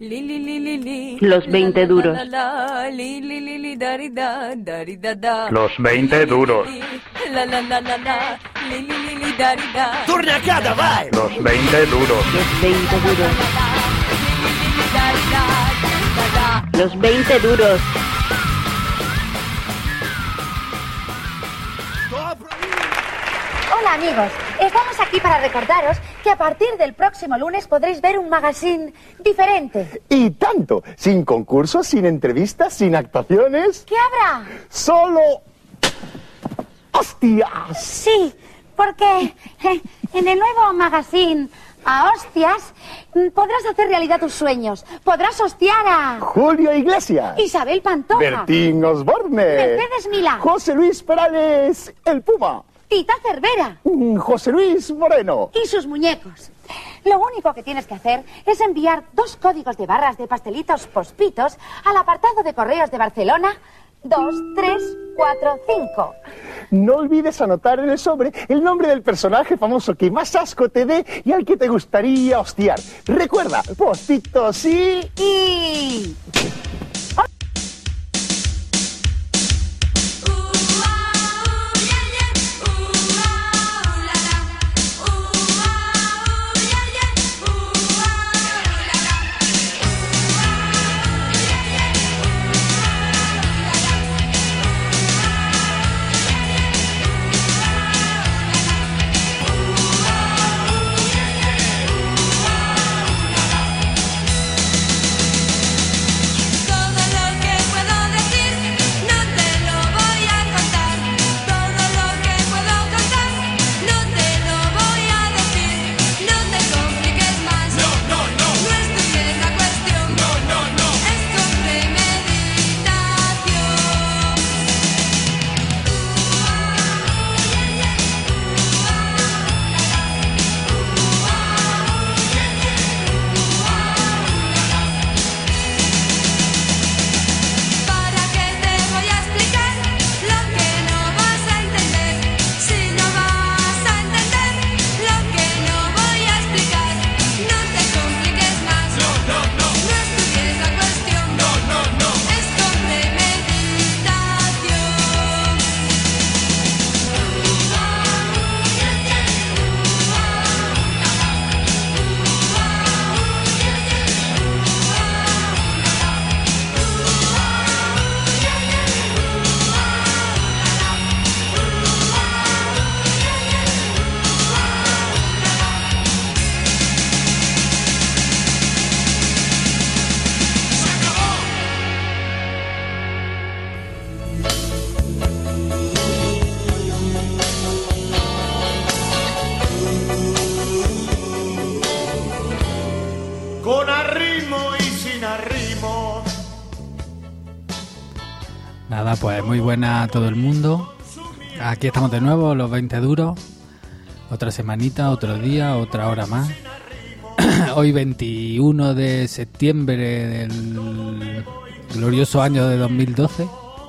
Los 20 duros. Los 20 duros. Tornacada, vai! Los 20 duros. Los 20 duros. Los 20 duros. Hola amigos, estamos aquí para recordaros que a partir del próximo lunes podréis ver un magazine diferente. Y tanto, sin concursos, sin entrevistas, sin actuaciones. ¿Qué habrá? Solo... ¡Hostias! Sí, porque en el nuevo magazine A Hostias podrás hacer realidad tus sueños. Podrás hostiar a... Julio Iglesias. Isabel Pantoja. Bertín Osborne. Mercedes Milá. José Luis Perales, el Puma. Tita Cervera. José Luis Moreno. Y sus muñecos. Lo único que tienes que hacer es enviar 2 códigos de barras de pastelitos pospitos al apartado de correos de Barcelona 23445. No olvides anotar en el sobre el nombre del personaje famoso que más asco te dé y al que te gustaría hostiar. Recuerda, postitos sí Y... Nada, pues muy buena a todo el mundo. Aquí estamos de nuevo, los 20 duros. Otra semanita, otro día, otra hora más. Hoy 21 de septiembre del glorioso año de 2012.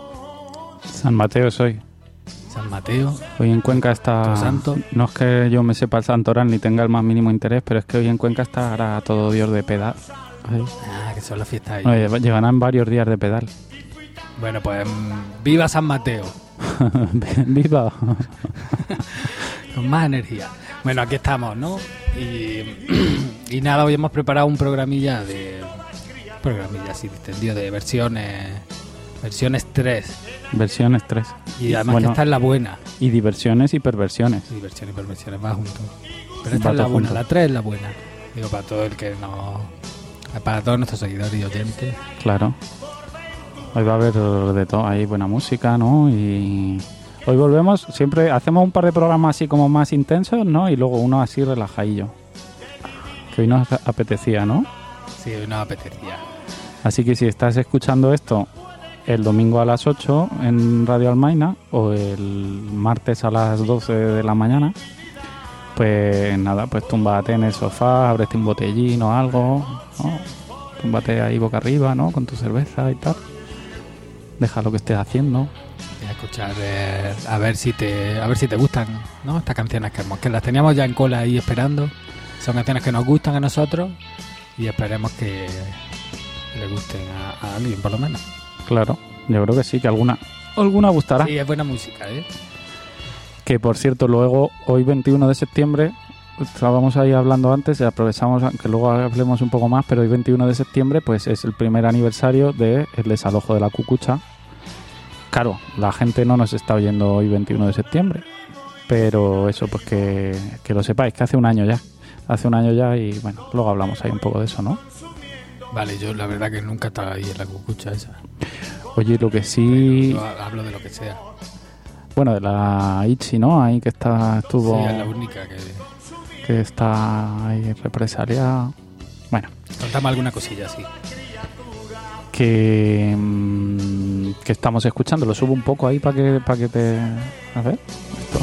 San Mateo soy. San Mateo. Hoy en Cuenca está... Santo. No es que yo me sepa el santoral ni tenga el más mínimo interés, pero es que hoy en Cuenca estará todo Dios de pedal. Ahí. Ah, que son las fiestas ahí. Oye, llegarán varios días de pedal. Bueno, pues viva San Mateo. Viva. Con más energía. Bueno, aquí estamos, ¿no? Y nada, hoy hemos preparado un programilla así distendido de versiones 3. Versiones 3. Y además que esta es la buena. Y diversiones y perversiones. Diversiones y perversiones, va junto. Pero esta es la buena, la 3 es la buena. Digo, para todo el que no... Para todos nuestros seguidores y oyentes. Claro. Hoy va a haber de todo, hay buena música, ¿no? Y hoy volvemos, siempre hacemos un par de programas así como más intensos, ¿no? Y luego uno así relajadillo. Que hoy nos apetecía, ¿no? Sí, hoy nos apetecía. Así que si estás escuchando esto el domingo a las 8 en Radio Almaina o el martes a las 12 de la mañana, pues nada, pues túmbate en el sofá, ábrete un botellín o algo, ¿no? Túmbate ahí boca arriba, ¿no? Con tu cerveza y tal. Deja lo que estés haciendo. Y a escuchar, a ver si te gustan, ¿no? Estas canciones que las teníamos ya en cola ahí esperando. Son canciones que nos gustan a nosotros y esperemos que que le gusten a alguien, por lo menos. Claro, yo creo que sí, que alguna gustará. Sí, es buena música, ¿eh? Que por cierto, luego, hoy 21 de septiembre, estábamos ahí hablando antes y aprovechamos que luego hablemos un poco más, pero hoy 21 de septiembre pues es el primer aniversario del desalojo de la Cucucha. Claro, la gente no nos está oyendo hoy 21 de septiembre, pero eso pues que lo sepáis, que hace un año ya y bueno, luego hablamos ahí un poco de eso, ¿no? Vale, yo la verdad que nunca estaba ahí en la Cucucha esa. Oye, lo que sí... Yo hablo de lo que sea. Bueno, de la Itchy, ¿no? Ahí que estuvo... Sí, es la única que está ahí represaliada. Bueno. Contame alguna cosilla, sí. Que estamos escuchando. Lo subo un poco ahí para que te... A ver. Esto.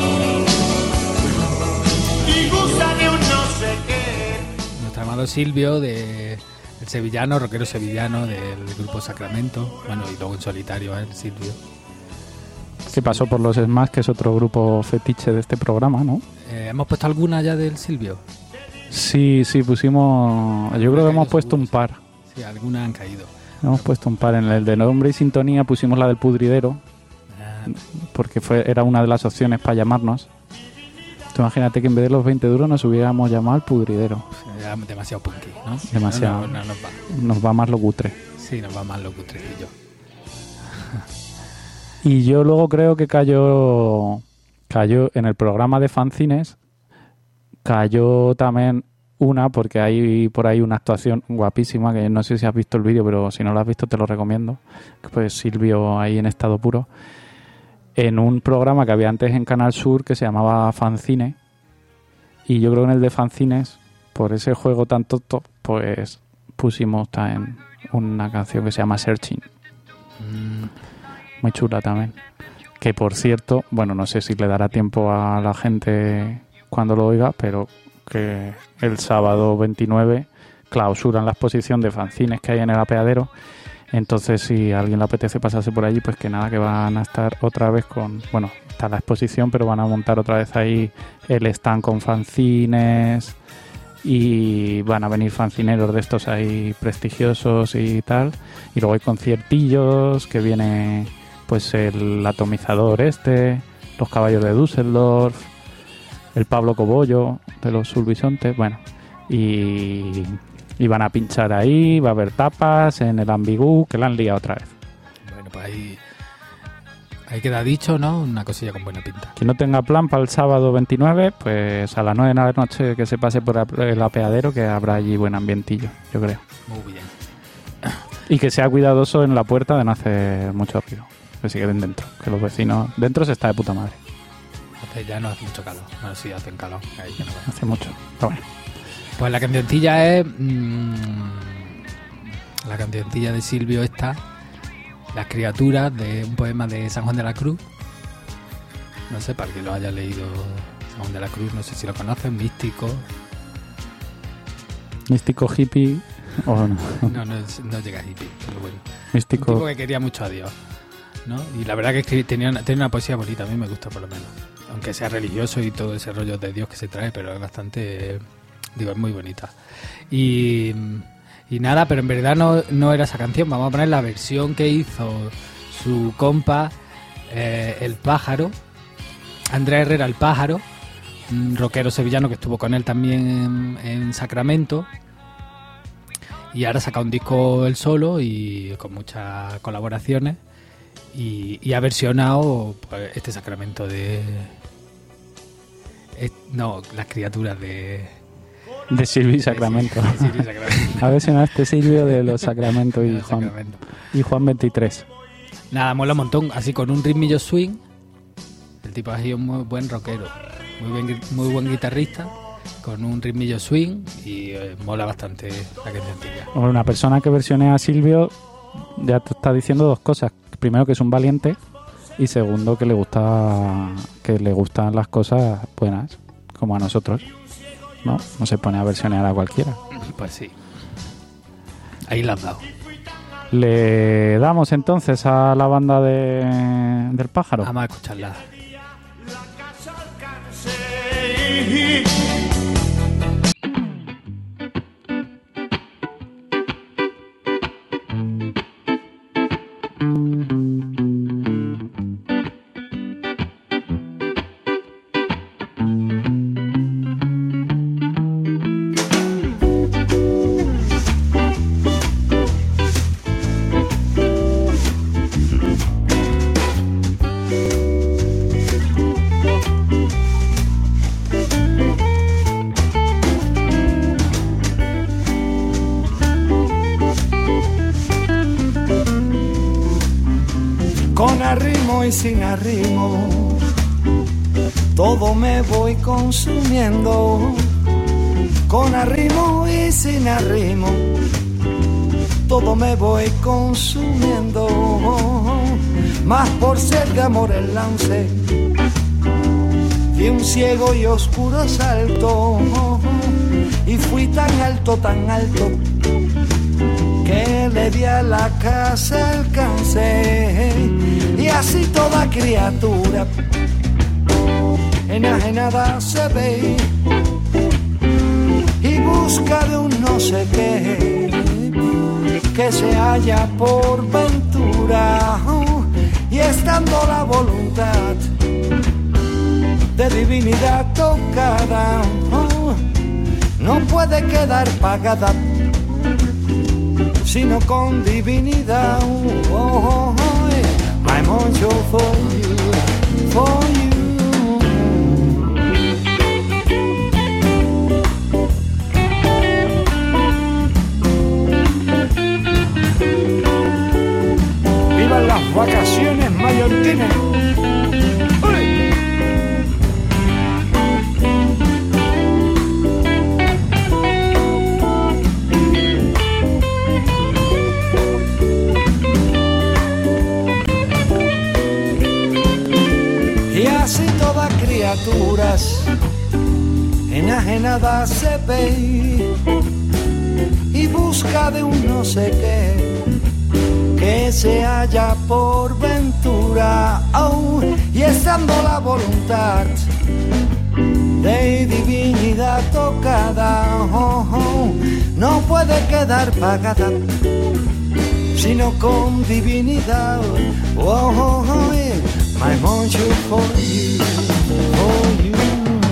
Nuestro amado Silvio, el sevillano, rockero sevillano del grupo Sacramento. Bueno, y luego en solitario, Silvio. Que pasó por los Smash, que es otro grupo fetiche de este programa, ¿no? ¿Hemos puesto alguna ya del Silvio? Sí, pusimos... Yo creo que hemos puesto un par. Sí, algunas han caído. Hemos puesto un par. En el de Nombre y Sintonía pusimos la del Pudridero, porque era una de las opciones para llamarnos. Tú imagínate que en vez de los 20 duros nos hubiéramos llamado al Pudridero. Era demasiado punky, ¿no? Demasiado. No nos va. Nos va más lo cutre. Sí, nos va más lo cutrecillo. Y yo luego creo que cayó en el programa de fanzines, cayó también una, porque hay por ahí una actuación guapísima, que no sé si has visto el vídeo, pero si no lo has visto te lo recomiendo, que pues Silvio ahí en estado puro, en un programa que había antes en Canal Sur que se llamaba Fanzine, y yo creo que en el de fanzines, por ese juego tan tonto, pues pusimos también una canción que se llama Searching. Muy chula también. Que por cierto, bueno, no sé si le dará tiempo a la gente cuando lo oiga, pero que el sábado 29 clausuran la exposición de fanzines que hay en el apeadero. Entonces, si a alguien le apetece pasarse por allí, pues que nada, que van a estar otra vez con... Bueno, está la exposición, pero van a montar otra vez ahí el stand con fanzines y van a venir fanzineros de estos ahí prestigiosos y tal. Y luego hay conciertillos que viene... pues el atomizador los caballos de Düsseldorf, el Pablo Cobollo de los Sulbisontes, bueno, y van a pinchar ahí, va a haber tapas en el Ambigú, que la han liado otra vez. Bueno, pues ahí queda dicho, ¿no? Una cosilla con buena pinta. Quien no tenga plan para el sábado 29, pues a las 9 de la noche que se pase por el apeadero, que habrá allí buen ambientillo, yo creo. Muy bien. Y que sea cuidadoso en la puerta de no hacer mucho ruido. Que se queden dentro, que los vecinos dentro se está de puta madre. Ya no hace mucho calor. Bueno, sí, hacen calor. Ahí que no va. Hace mucho, pero bueno. Pues la cancioncilla es... la cancioncilla de Silvio está Las criaturas, de un poema de San Juan de la Cruz. No sé, para que lo haya leído San Juan de la Cruz, no sé si lo conocen, místico. Místico hippie o no. No llega a hippie, pero bueno. Místico. Un tipo que quería mucho a Dios, ¿no? Y la verdad que tenía una poesía bonita, a mí me gusta por lo menos. Aunque sea religioso y todo ese rollo de Dios que se trae, pero es bastante... es muy bonita. Y nada, pero en verdad no era esa canción. Vamos a poner la versión que hizo su compa, El Pájaro, Andrés Herrera El Pájaro, un rockero sevillano que estuvo con él también en Sacramento. Y ahora saca un disco él solo y con muchas colaboraciones. Y ha versionado pues, este Sacramento las criaturas de Silvio y Sacramento. De Silvio y Sacramento. A versionado este Silvio de los Sacramentos y Juan 23. Nada, mola un montón. Así con un ritmillo swing. El tipo ha sido un muy buen rockero. Muy buen guitarrista. Con un ritmillo swing. Y mola bastante la cancioncilla. Una persona que versione a Silvio ya te está diciendo dos cosas. Primero, que es un valiente, y segundo, que le gustan las cosas buenas, como a nosotros, ¿no? No se pone a versionear a cualquiera. Pues sí. Ahí la has dado. Le damos entonces a la banda del Pájaro. Vamos a escucharla. con arrimo y sin arrimo, todo me voy consumiendo, con arrimo y sin arrimo, todo me voy consumiendo, más por ser de amor el lance de un ciego y oscuro salto, y fui tan alto, que le di a la casa alcance, y así toda criatura enajenada se ve y busca de un no sé qué que se halla por ventura, y estando la voluntad de divinidad tocada, no puede quedar pagada sino con divinidad. My moncho for you, for you. ¡Vivan las vacaciones mallorquines! Y así todas criaturas enajenadas se ve y busca de un no sé qué que se halla por ventura, y estando la voluntad de divinidad tocada, no puede quedar pagada sino con divinidad. My moncho for you, for you.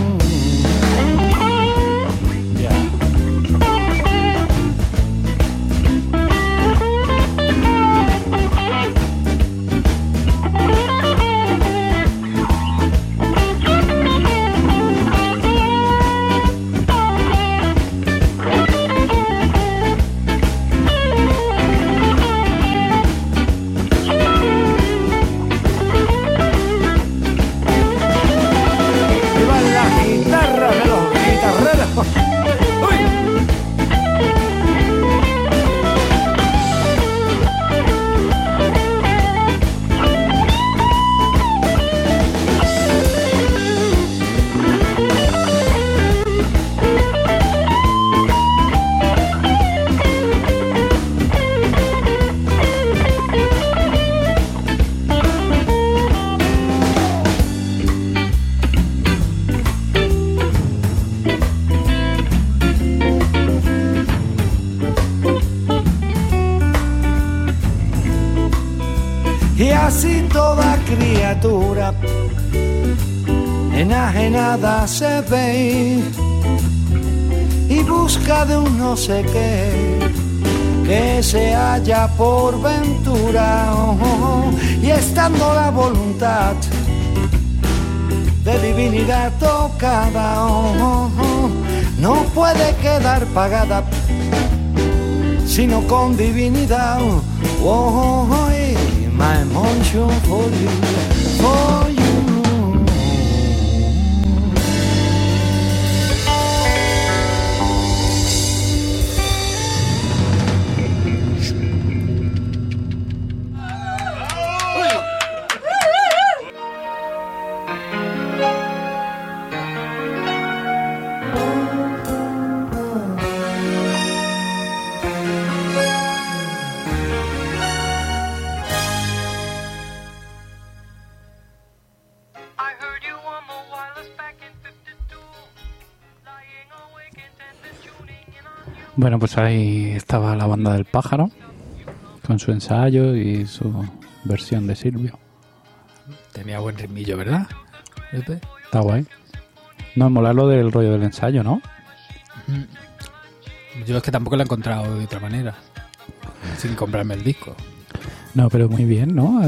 Y así toda criatura enajenada se ve y busca de un no sé qué que se halla por ventura, y estando la voluntad de divinidad tocada, no puede quedar pagada sino con divinidad. My moncho for you, for you. Bueno, pues ahí estaba la banda del Pájaro con su ensayo y su versión de Silvio. Tenía buen ritmillo, ¿verdad, Pepe? Está guay. No, mola lo del rollo del ensayo, ¿no? Yo es que tampoco lo he encontrado de otra manera, sin comprarme el disco. No, pero muy bien, ¿no?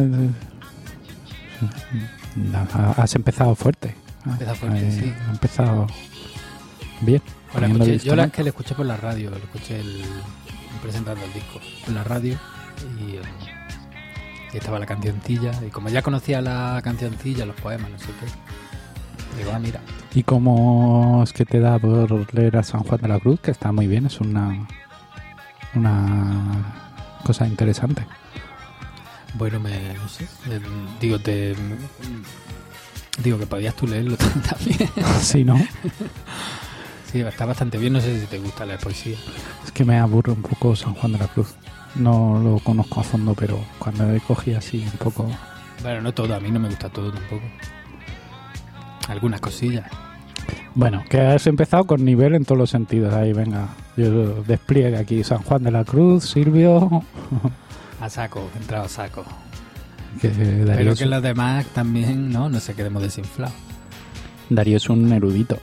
Has empezado fuerte. Sí. Ha empezado bien. Bueno, yo la que le escuché por la radio, le escuché presentando el disco por la radio Y estaba la cancioncilla. Y como ya conocía la cancioncilla, los poemas, no sé qué, digo, mira. ¿Y cómo es que te da por leer a San Juan de la Cruz? Que está muy bien, es una cosa interesante. Bueno, no sé. Digo que podías tú leerlo también. Sí, ¿no? Sí, está bastante bien. No sé si te gusta leer poesía. Es que me aburre un poco San Juan de la Cruz. No lo conozco a fondo, pero cuando le cogí así un poco... Bueno, no todo. A mí no me gusta todo tampoco. Algunas cosillas. Bueno, que has empezado con nivel en todos los sentidos. Ahí, venga, yo despliegue aquí. San Juan de la Cruz, Silvio... A saco, entrado a saco. Darío Pero que los demás también, no se quedemos desinflados. Darío es un erudito.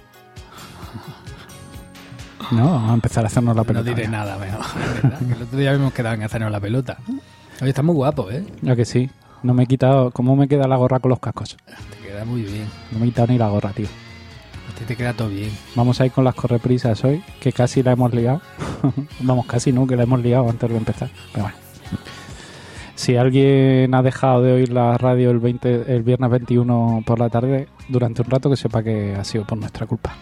No, vamos a empezar a hacernos la pelota. No diré nada mejor, ¿verdad? Que el otro día habíamos quedado en hacernos la pelota. Oye, está muy guapo, ¿eh? Ya que sí. No me he quitado... ¿Cómo me queda la gorra con los cascos? Te queda muy bien. No me he quitado ni la gorra, tío. A ti te queda todo bien. Vamos a ir con las correprisas hoy, que casi la hemos liado. Vamos, casi no, que la hemos liado antes de empezar. Pero bueno. Si alguien ha dejado de oír la radio el viernes 21 por la tarde, durante un rato, que sepa que ha sido por nuestra culpa.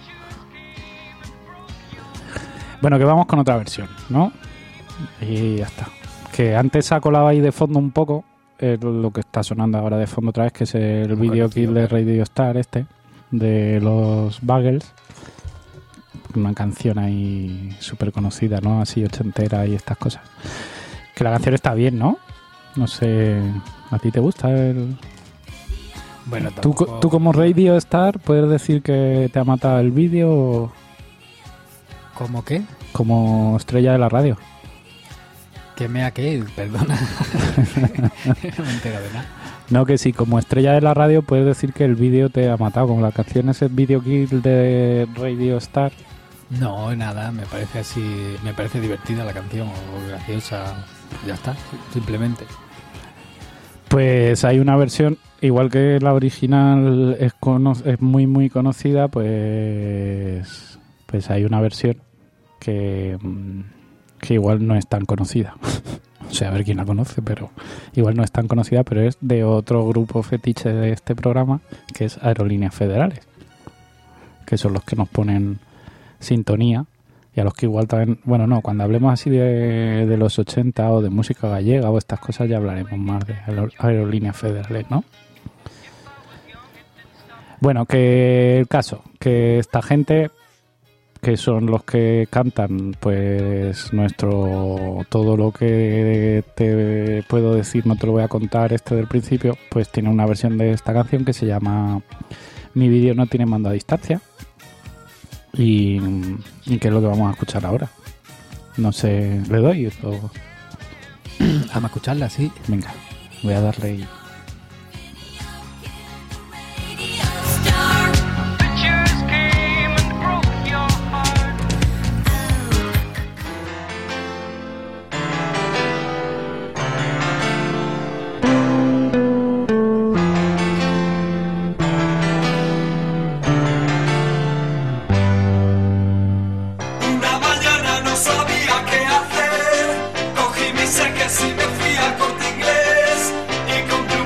Bueno, que vamos con otra versión, ¿no? Y ya está. Que antes ha colado ahí de fondo un poco lo que está sonando ahora de fondo otra vez, que es el videoclip de Radio Star de los Buggles. Una canción ahí súper conocida, ¿no? Así ochentera y estas cosas. Que la canción está bien, ¿no? No sé, ¿a ti te gusta el...? Bueno, ¿Tú como Radio Star puedes decir que te ha matado el vídeo o...? ¿Cómo qué? Como estrella de la radio. ¿Qué me ha qué? Perdona. No me entero de nada. No, que sí, como estrella de la radio puedes decir que el vídeo te ha matado. Como la canción es el videoclip de Radio Star. No, nada, me parece divertida la canción o graciosa. Ya está, simplemente. Pues hay una versión, igual que la original es muy muy conocida, pues hay una versión que igual no es tan conocida. O sea, a ver quién la conoce, pero igual no es tan conocida, pero es de otro grupo fetiche de este programa, que es Aerolíneas Federales, que son los que nos ponen sintonía, y a los que igual también, bueno, no, cuando hablemos así de los 80 o de música gallega o estas cosas ya hablaremos más de Aerolíneas Federales, ¿no? Bueno, que el caso, que esta gente, que son los que cantan, pues todo lo que te puedo decir, no te lo voy a contar del principio, pues tiene una versión de esta canción que se llama Mi vídeo no tiene mando a distancia. Y qué es lo que vamos a escuchar ahora. No sé, ¿le doy? O... Vamos a escucharla, sí. Venga, voy a darle y... Cogí mis ejes y me fui al Corte Inglés y compré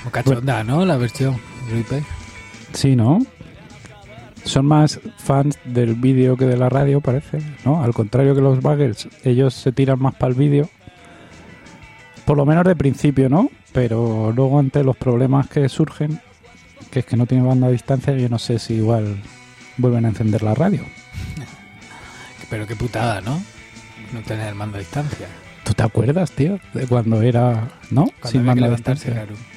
Como cachonda, ¿no? La versión RIP. Sí, ¿no? Son más fans del vídeo que de la radio, parece, ¿no? Al contrario que los Buggles, ellos se tiran más para el vídeo. Por lo menos de principio, ¿no? Pero luego ante los problemas que surgen, que es que no tiene banda a distancia, yo no sé si igual vuelven a encender la radio. Pero qué putada, ¿no? No tener el mando a distancia. ¿Tú te acuerdas, tío? De cuando era, ¿no? Cuando Sin había que mando a levantarse, distancia. claro.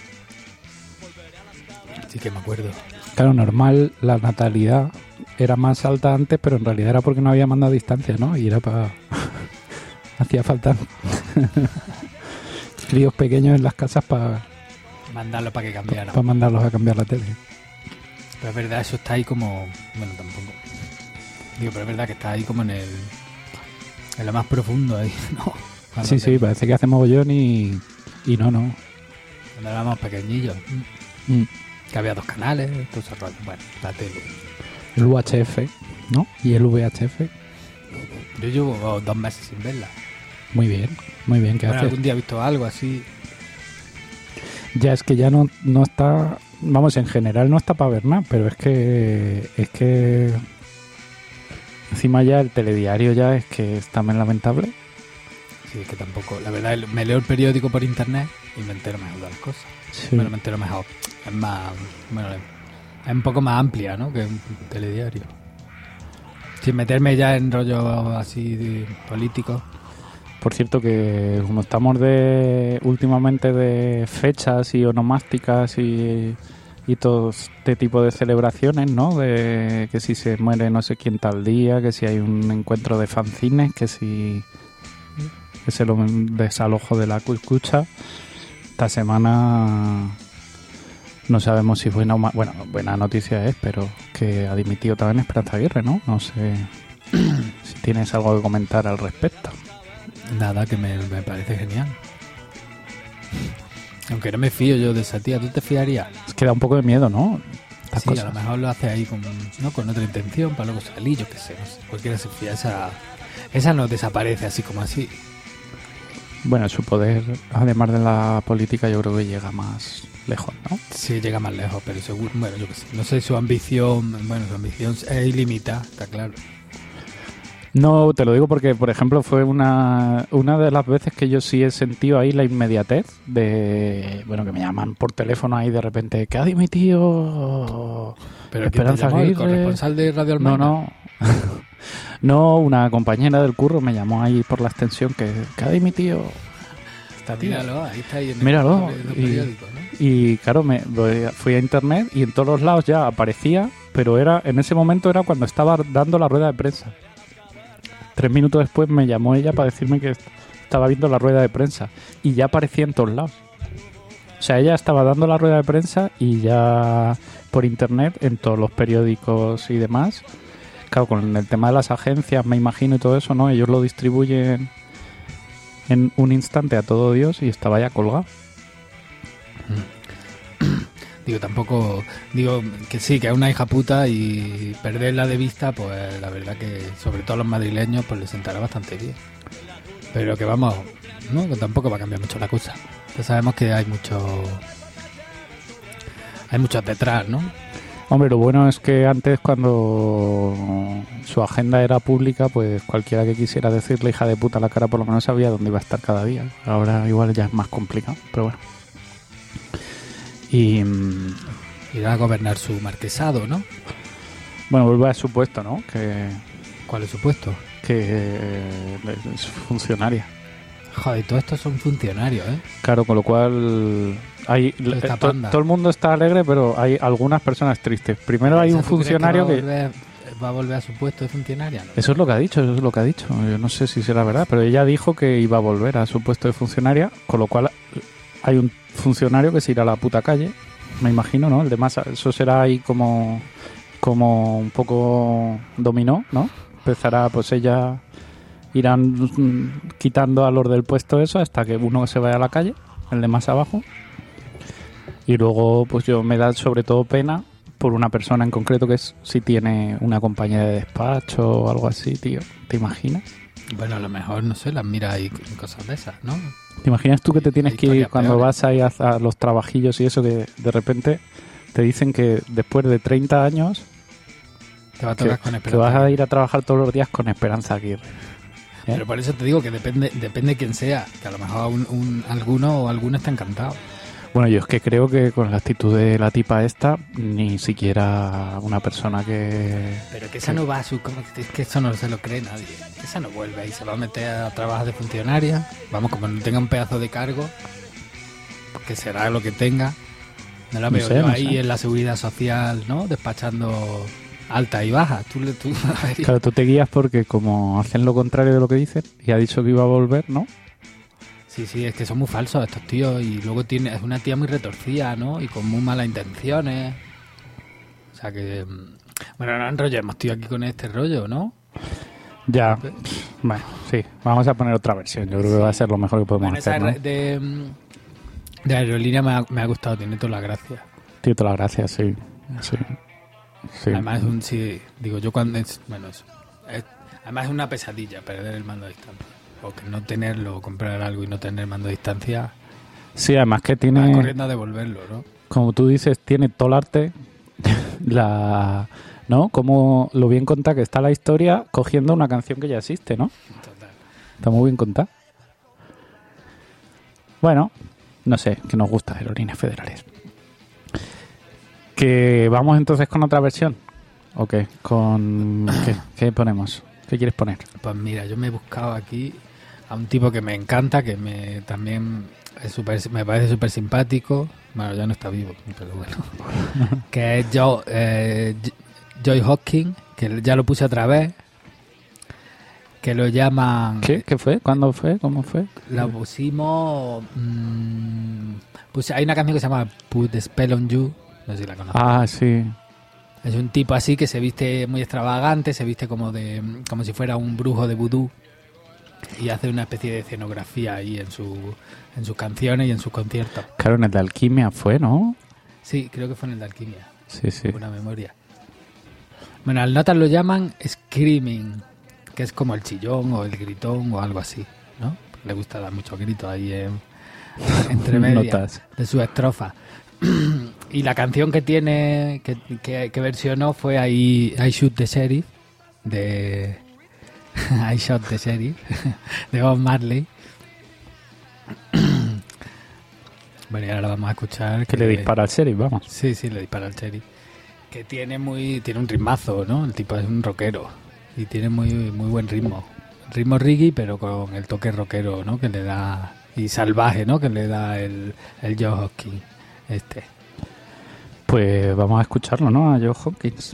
Sí que me acuerdo. Claro, normal, la natalidad era más alta antes, pero en realidad era porque no había mando a distancia, ¿no? Y era para... hacía falta críos pequeños en las casas para Mandarlo para que cambiara. mandarlos a cambiar la tele. Pero es verdad, eso está ahí como... Bueno, tampoco. Digo, pero es verdad que está ahí como en lo más profundo ahí, ¿no? Cuando Sí, parece que hace mogollón y no. Cuando éramos pequeñillos. Mm. Que había 2 canales, todo ese rollo. Bueno, la tele. El UHF, ¿no? Y el VHF. Yo llevo 2 meses sin verla. Muy bien, ¿qué Bueno, haces? algún día he visto algo así. Ya es que ya no está... Vamos, en general no está para ver nada, pero es que... Encima ya el telediario ya es que es también lamentable. Sí, es que tampoco... La verdad, me leo el periódico por internet y me entero mejor de las cosas. Sí. Bueno, me entero mejor. Es más... Bueno, es un poco más amplia, ¿no? Que un telediario. Sin meterme ya en rollo así de político. Por cierto que como estamos últimamente de fechas y onomásticas y todo este tipo de celebraciones, ¿no? De que si se muere no sé quién tal día, que si hay un encuentro de fanzines, que si es el desalojo de la Cucucha. Esta semana no sabemos si buena noticia es, pero que ha dimitido también Esperanza Aguirre, ¿no? No sé si tienes algo que comentar al respecto. Nada, que me parece genial. Aunque no me fío yo de esa tía, ¿tú te fiarías? Es que da un poco de miedo, ¿no? Estas Sí, cosas. a lo mejor lo hace ahí con otra intención, para luego salir, yo qué sé, no sé. Cualquiera se fía, esa no desaparece así como así. Bueno, su poder, además de la política, yo creo que llega más lejos, ¿no? Sí, llega más lejos, pero seguro, bueno, yo qué sé. No sé, su ambición es ilimitada, está claro. No, te lo digo porque, por ejemplo, fue una de las veces que yo sí he sentido ahí la inmediatez de, bueno, que me llaman por teléfono ahí de repente, que ha dimitido Pero Esperanza ¿quién te llamó? ¿El Aguirre? corresponsal de Radio Almaina? No. No, una compañera del curro me llamó ahí por la extensión que ha dimitido esta tía. Míralo, ahí está ahí en Míralo, el periódico, ¿no? Y claro, fui a internet y en todos los lados ya aparecía, pero en ese momento era cuando estaba dando la rueda de prensa. 3 minutos después me llamó ella para decirme que estaba viendo la rueda de prensa y ya aparecía en todos lados. O sea, ella estaba dando la rueda de prensa y ya por internet en todos los periódicos y demás. Claro, con el tema de las agencias, me imagino, y todo eso, ¿no? Ellos lo distribuyen en un instante a todo Dios y estaba ya colgado. Digo que sí, que es una hija puta y perderla de vista, pues la verdad que sobre todo a los madrileños pues les sentará bastante bien. Pero que vamos, no, que tampoco va a cambiar mucho la cosa. Ya sabemos que hay muchos detrás, ¿no? Hombre, lo bueno es que antes, cuando su agenda era pública, pues cualquiera que quisiera decirle hija de puta a la cara por lo menos sabía dónde iba a estar cada día. Ahora igual ya es más complicado, pero bueno. Y Irá a gobernar su marquesado, ¿no? bueno, vuelve a su puesto, ¿no? ¿Cuál es su puesto? Que es funcionaria. Joder, todos estos son funcionarios, ¿eh? Claro, con lo cual Esta panda. todo el mundo está alegre, pero hay algunas personas tristes. Primero hay un ¿Tú crees funcionario que va a volver a su puesto de funcionaria, ¿no? Eso es lo que ha dicho. Yo no sé si será verdad, pero ella dijo que iba a volver a su puesto de funcionaria, con lo cual hay un funcionario que se irá a la puta calle, me imagino, ¿no? El demás, eso será ahí como un poco dominó, ¿no? Empezará, pues ella irán quitando a los del puesto eso hasta que uno se vaya a la calle, el de más abajo. Y luego, pues yo me da sobre todo pena por una persona en concreto que es si tiene una compañía de despacho o algo así, tío. ¿Te imaginas? Bueno, a lo mejor, no sé, las mira ahí cosas de esas, ¿no? ¿Te imaginas tú que te tienes Hay que ir historias cuando peores. vas ahí a los trabajillos y eso, que de repente te dicen que después de 30 años Te va a que, tocar con que Esperanza. vas a ir a trabajar todos los días con Esperanza Aguirre? Pero por eso te digo que depende quién sea. Que a lo mejor alguno o alguna está encantado. Bueno, yo es que creo que con la actitud de la tipa esta, ni siquiera una persona que... Pero que esa no va a su... Es que eso no se lo cree nadie. Esa no vuelve y se va a meter a trabajar de funcionaria. Vamos, como no tenga un pedazo de cargo, que será lo que tenga. No la No veo sé, yo no ahí sé. en la seguridad social, ¿no? Despachando alta y baja. Tú Claro, tú te guías porque como hacen lo contrario de lo que dicen, y ha dicho que iba a volver, ¿no? Sí, es que son muy falsos estos tíos. Y luego es una tía muy retorcida, ¿no? Y con muy malas intenciones. O sea que... Bueno, no enrollemos, tío, aquí con este rollo, ¿no? Ya, bueno, sí, vamos a poner otra versión. Yo creo que va a ser lo mejor que podemos Bueno, esa hacer, ¿no? de aerolínea me ha gustado, tiene toda la gracia. Tío, todas las gracias, sí. Sí. Además, digo yo cuando además es una pesadilla perder el mando a distancia. O que no tenerlo, comprar algo y no tener mando a distancia, Sí, además que vas tiene, corriendo a devolverlo, ¿no? como tú dices, tiene todo el arte, ¿no? Como lo bien contada que está la historia cogiendo una canción que ya existe, ¿no? Total. Está muy bien contada. Bueno, no sé, que nos gusta Aerolíneas Federales. Que vamos entonces con otra versión. ¿O qué? ¿Qué ponemos? ¿Qué quieres poner? Pues mira, yo me he buscado aquí a un tipo que me encanta, que también me parece súper simpático. Bueno, ya no está vivo, pero bueno. Que es Joy Hawkins, que ya lo puse otra vez. Que lo llaman... ¿Qué fue? ¿Cuándo fue? ¿Cómo fue? La pusimos... hay una canción que se llama Put the Spell on You. No sé si la conoces. Ah, sí. Es un tipo así que se viste muy extravagante, se viste como si fuera un brujo de vudú y hace una especie de escenografía ahí en sus canciones y en sus conciertos. Claro, en el de Alquimia fue, ¿no? Sí, creo que fue en el de Alquimia. Sí. Buena memoria. Bueno, al notas lo llaman screaming, que es como el chillón o el gritón o algo así, ¿no? Le gusta dar muchos gritos ahí entre medias Notas. de sus estrofas. Y la canción que tiene que versionó fue I Shoot the Sheriff de I Shot the Sheriff de Bob Marley. Bueno, y ahora la vamos a escuchar. Que le dispara al sheriff, vamos. Sí, le dispara al sheriff. Que tiene un ritmazo, ¿no? El tipo es un rockero y tiene muy muy buen ritmo. Ritmo reggae, pero con el toque rockero, ¿no? Que le da, y salvaje, ¿no? Que le da el Joe Hawkins. Pues vamos a escucharlo, ¿no? A Joe Hawkins.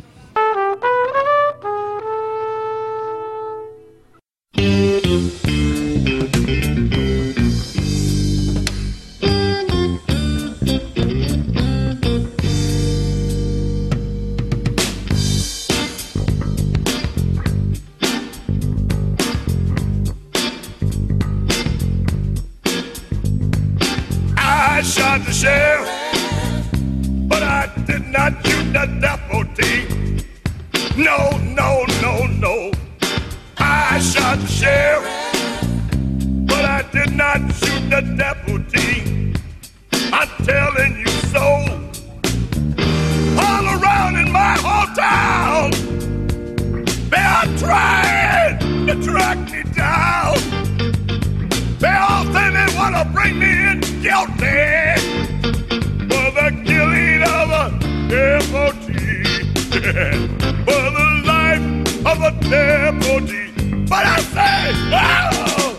I shot the sheriff, but I did not shoot the deputy. No. I shot the sheriff, but I did not shoot the deputy. I'm telling you so. All around in my hometown, they are trying to track me down. They all say they want to bring me in guilty for the killing of a deputy, for the life of a deputy. But I say, oh!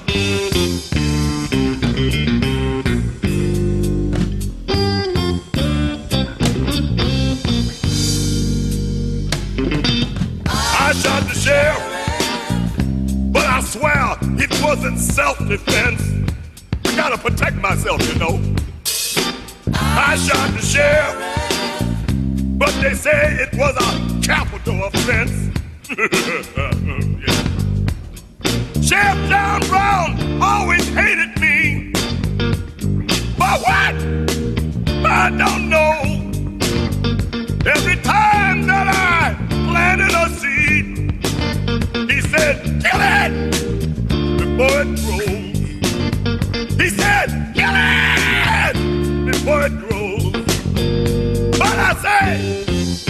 I shot the sheriff, but I swear it wasn't self-defense. I gotta protect myself, you know. I shot the sheriff, but they say it was a capital offense. Yeah. Sheriff John Brown always hated me. But what? I don't know. Every time that I planted a seed, he said, kill it before it grows. He said, right.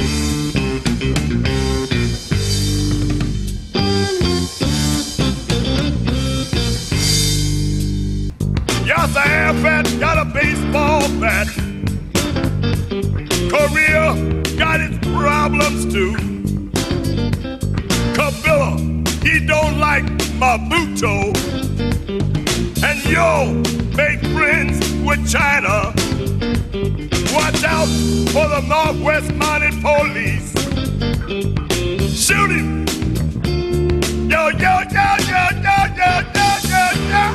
Yes, I am fat, got a baseball bat. Korea got its problems too. Kabila, he don't like Mabuto. And yo, make friends with China. Watch out for the Northwest Mounted Police. Shoot him! Yo, yo, yo, yo, yo, yo, yo, yo,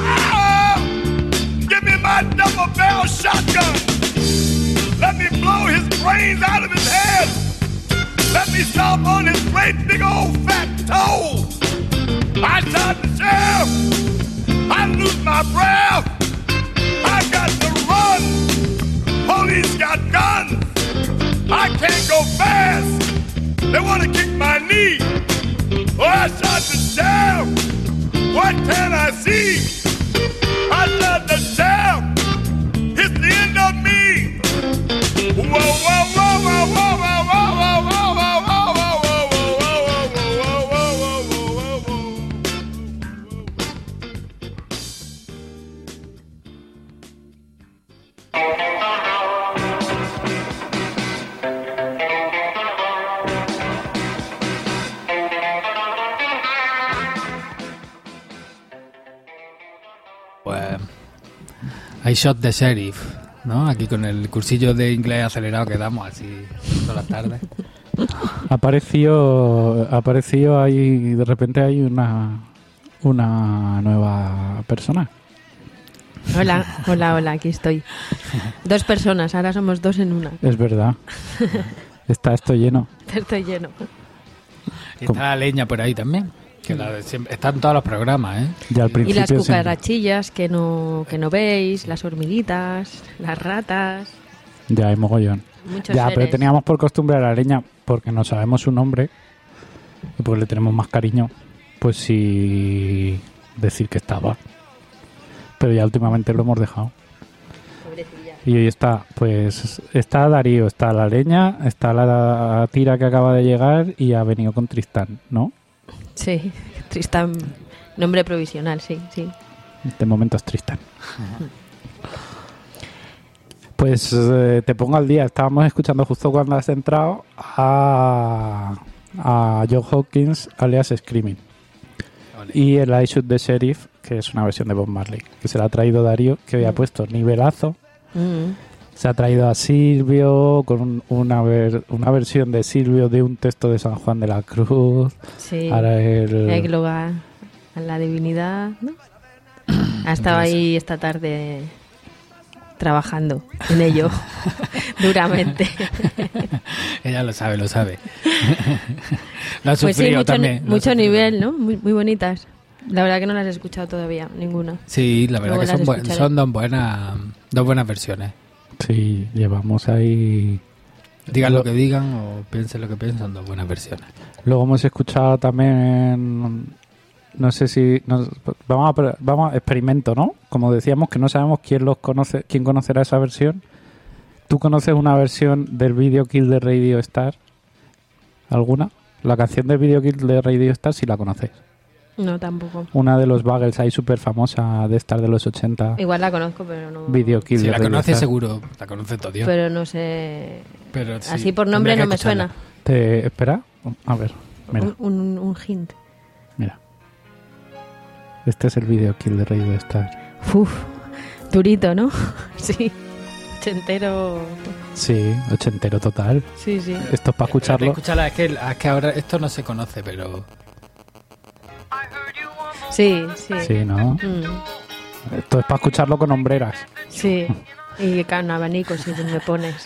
yo! Give me my double-barrel shotgun. Let me blow his brains out of his head. Let me stomp on his great big old fat toes. I shot the sheriff. I lose my breath. I got to run. Police got guns. I can't go fast. They want to kick my knee. Oh, I shot the sheriff. What can I see? I shot the sheriff. It's the end of me. Whoa, whoa, whoa, whoa, whoa, whoa, whoa, whoa, whoa, whoa, whoa, Pues hay shot de sheriff, ¿no? Aquí con el cursillo de inglés acelerado que damos así todas las tardes. Apareció ahí, de repente hay una nueva persona. Hola, aquí estoy. 2 personas, ahora somos 2 en una. Es verdad. Está esto lleno. Estoy lleno. Y está la leña por ahí también. Que está en todos los programas, ¿eh? Ya al Y principio las cucarachillas que no veis, las hormiguitas, las ratas. Ya hay mogollón. Muchos Ya, seres. pero teníamos por costumbre a la leña, porque no sabemos su nombre y porque le tenemos más cariño, pues sí decir que estaba. Pero ya últimamente lo hemos dejado. Pobrecilla. Y hoy está, pues, está Darío, está la leña, está la tira que acaba de llegar y ha venido con Tristán, ¿no? Sí, Tristán, nombre provisional, sí. De momento es Tristán. Pues te pongo al día. Estábamos escuchando justo cuando has entrado a John Hawkins alias Screaming. Ole. Y el I Shoot the Sheriff, que es una versión de Bob Marley, que se la ha traído Darío, que había puesto nivelazo. Se ha traído a Silvio con una versión de Silvio de un texto de San Juan de la Cruz. Sí. Ahora el Égloga a la divinidad, ¿no? Ha estado ahí esta tarde trabajando en ello duramente. Ella lo sabe. Lo ha Pues sí, sufrido también. mucho nivel, ¿no? Muy bonitas. La verdad que no las he escuchado todavía, ninguna. Sí, la verdad Luego que las escucharé. son dos buenas versiones. Sí, llevamos ahí. Digan lo que digan o piensen lo que piensen, son dos buenas versiones. Luego hemos escuchado también, no sé si vamos a experimento, ¿no? Como decíamos que no sabemos quién conocerá esa versión. ¿Tú conoces una versión del Video Kill de Radio Star? ¿Alguna? La canción del Video Kill de Radio Star, si la conoces. No, tampoco. Una de los Buggles ahí súper famosa de Star de los 80. Igual la conozco, pero no. Video Kill Si de la Radio conoces Star. seguro, la conoce todo Dios. Pero no sé. Pero sí, Así por nombre tendría no que me suena. escucharla. Espera, a ver, mira, Un hint. mira. Este es el Video Kill de Radio Star. Uf, durito, ¿no? Sí. Ochentero. Sí, ochentero total. Sí. Esto es para escucharlo. Escúchala, es que ahora esto no se conoce, pero Sí. Sí, ¿no? Esto es para escucharlo con hombreras. Sí. Y con abanico, si me pones.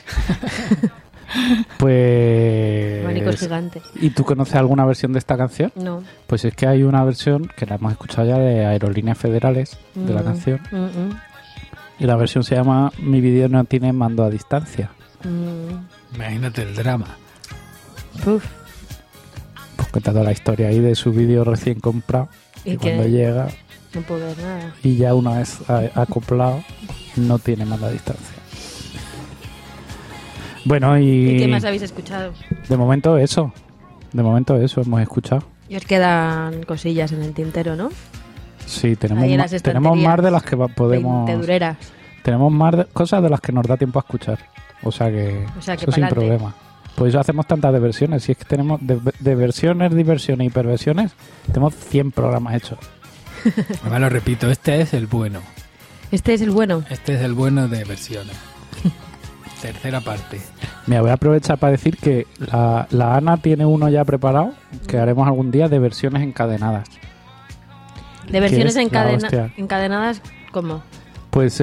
Pues... Abanico gigante. ¿Y tú conoces alguna versión de esta canción? No. Pues es que hay una versión que la hemos escuchado ya de Aerolíneas Federales, de la canción. Y la versión se llama Mi vídeo no tiene mando a distancia. imagínate el drama. Uf. Pues cuenta toda la historia ahí de su vídeo recién comprado. Y Y que cuando llega no puedo ver nada. y ya una vez acoplado, no tiene mando a distancia. Bueno, ¿Y qué más habéis escuchado? de momento eso hemos escuchado. Y os quedan cosillas en el tintero, ¿no? Sí, tenemos Ahí en las tenemos más de las que podemos... 20 dureras. Tenemos más cosas de las que nos da tiempo a escuchar. O sea que eso sin pa'lante. problema. Por eso hacemos tantas versiones. Si es que tenemos de versiones, diversiones y perversiones, tenemos 100 programas hechos. Además lo repito, este es el bueno. Este es el bueno. Este es el bueno de versiones. Tercera parte. Mira, voy a aprovechar para decir que la Ana tiene uno ya preparado que haremos algún día de versiones encadenadas. ¿De versiones ¿Qué es la hostia? encadenadas cómo? Pues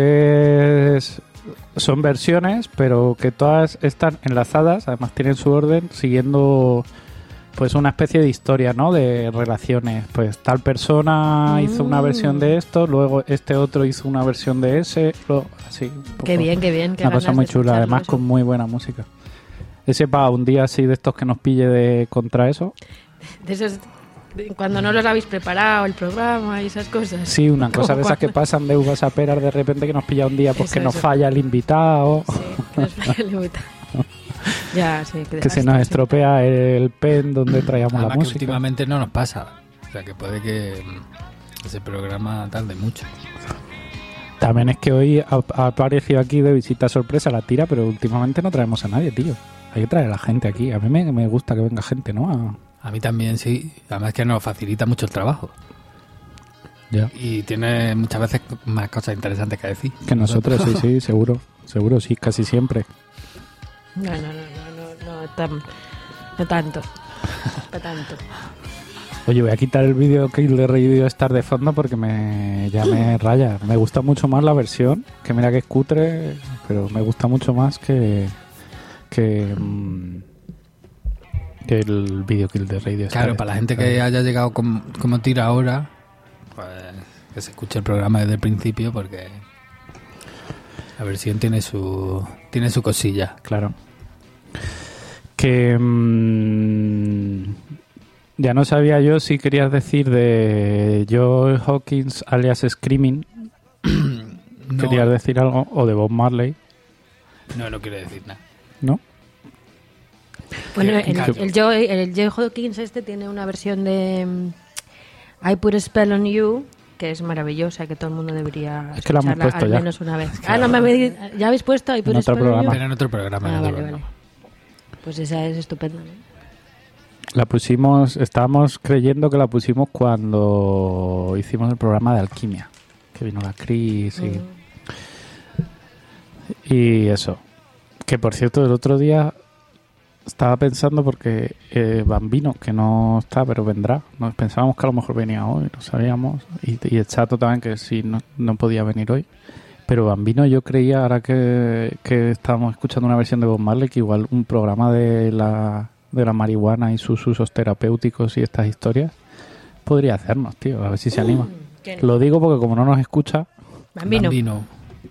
son versiones, pero que todas están enlazadas, además tienen su orden, siguiendo pues una especie de historia, ¿no? De relaciones. Pues tal persona hizo una versión de esto, luego este otro hizo una versión de ese, luego así. Un poco. Qué bien, qué bien. Qué Una cosa ganas muy de chula, escucharlo además eso. con muy buena música. Ese para un día así de estos que nos pille de contra eso. De esos, cuando no los habéis preparado el programa y esas cosas. Sí, una cosa de esas que cuando- pasan de uvas a peras de repente que nos pilla un día, pues Eso, que nos eso. falla el invitado, Sí, que nos falla el invitado. Ya, sí. que se nos sí. estropea el pen donde traíamos la Además que música. últimamente no nos pasa. O sea que puede que ese programa tarde mucho. También es que hoy ha aparecido aquí de visita sorpresa la tira, pero últimamente no traemos a nadie, tío. Hay que traer a la gente aquí. A mí me gusta que venga gente, ¿no? A mí también sí. Además que nos facilita mucho el trabajo. Ya. Y tiene muchas veces más cosas interesantes que decir. Que nosotros, sí, seguro. Seguro, sí, casi siempre. No tanto. No tanto. Oye, voy a quitar el vídeo que le he reído estar de fondo porque ya me raya. Me gusta mucho más la versión, que mira que es cutre, pero me gusta mucho más que el vídeo kill de Radio Star. Claro, para la gente que haya llegado como tira ahora, pues que se escuche el programa desde el principio porque la versión tiene su cosilla. Claro. Que ya no sabía yo si querías decir de Joe Hawkins alias Screaming. No, ¿Querías decir algo? O de Bob Marley, no quiere decir nada. ¿no? Bueno, Claro. el Joe Hawkins tiene una versión de I Put a Spell on You, que es maravillosa, que todo el mundo debería Es que la hemos escucharla puesto al ya. menos una vez. Ah, no, ¿ya habéis puesto I Put En a otro Spell on programa. You? Pero en otro programa. en Ah, otro vale, programa. vale. Pues esa es estupenda, ¿no? La pusimos, estábamos creyendo que la pusimos cuando hicimos el programa de alquimia, que vino la Cris y eso. Que por cierto, el otro día estaba pensando porque Bambino, que no está, pero vendrá. Nos pensábamos que a lo mejor venía hoy, no sabíamos. Y el Chato también, que sí, no podía venir hoy. Pero Bambino, yo creía, ahora que estábamos escuchando una versión de Bob Marley, que igual un programa de la marihuana y sus usos terapéuticos y estas historias podría hacernos, tío, a ver si se anima. Lo digo porque como no nos escucha, Bambino.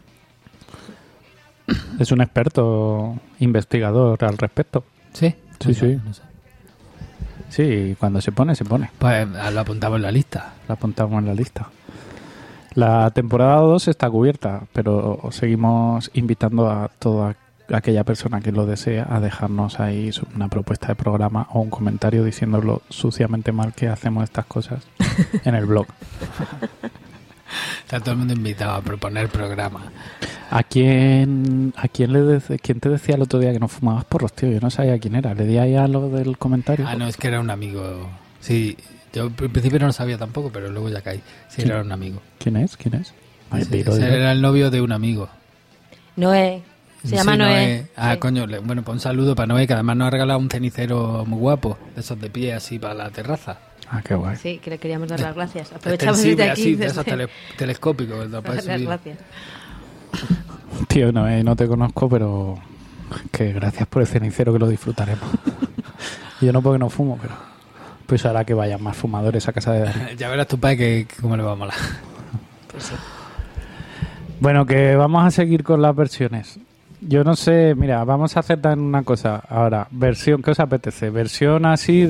es un experto investigador al respecto. ¿Sí? Sí, sí. No sé. Sí, cuando se pone, se pone. Pues lo apuntamos en la lista. La apuntamos en la lista. La temporada 2 está cubierta, pero seguimos invitando a toda aquella persona que lo desea a dejarnos ahí una propuesta de programa o un comentario diciéndolo suciamente mal que hacemos estas cosas en el blog. Está todo el mundo invitado a proponer programa. ¿Quién te decía el otro día que no fumabas porros, tío? Yo no sabía quién era. Le di ahí a lo del comentario. Ah, no, es que era un amigo. Sí, yo al principio no lo sabía tampoco, pero luego ya caí. Sí, era un amigo. ¿Quién es? Ay, Ese dilo. era el novio de un amigo. Noé. Se llama Sí, Noé. Ah, Sí. coño, bueno, pues un saludo para Noé, que además nos ha regalado un cenicero muy guapo, de esos de pie así para la terraza. Ah, qué guay. Sí, que le queríamos dar las gracias. Aprovechamos Extensible, desde aquí. así, de esos telescópicos. ¿verdad? Para Dar las subir. gracias. Tío, no te conozco, pero que gracias por el cenicero, que lo disfrutaremos. Yo no porque no fumo, pero pues hará que vayan más fumadores a casa de Dani. Ya verás tu padre que cómo le va a molar. Pues sí. Bueno, que vamos a seguir con las versiones. Yo no sé, mira, vamos a hacer también una cosa ahora. Versión, ¿qué os apetece? Versión así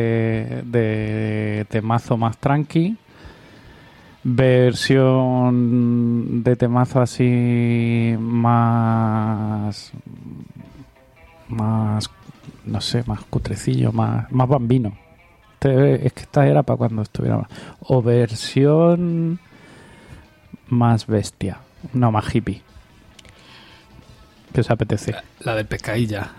de temazo más tranqui. Versión de temazo así más más, no sé, más cutrecillo, más bambino. Es que esta era para cuando estuviera más. O versión más bestia, no, más hippie. ¿Qué os apetece? La del pescadilla.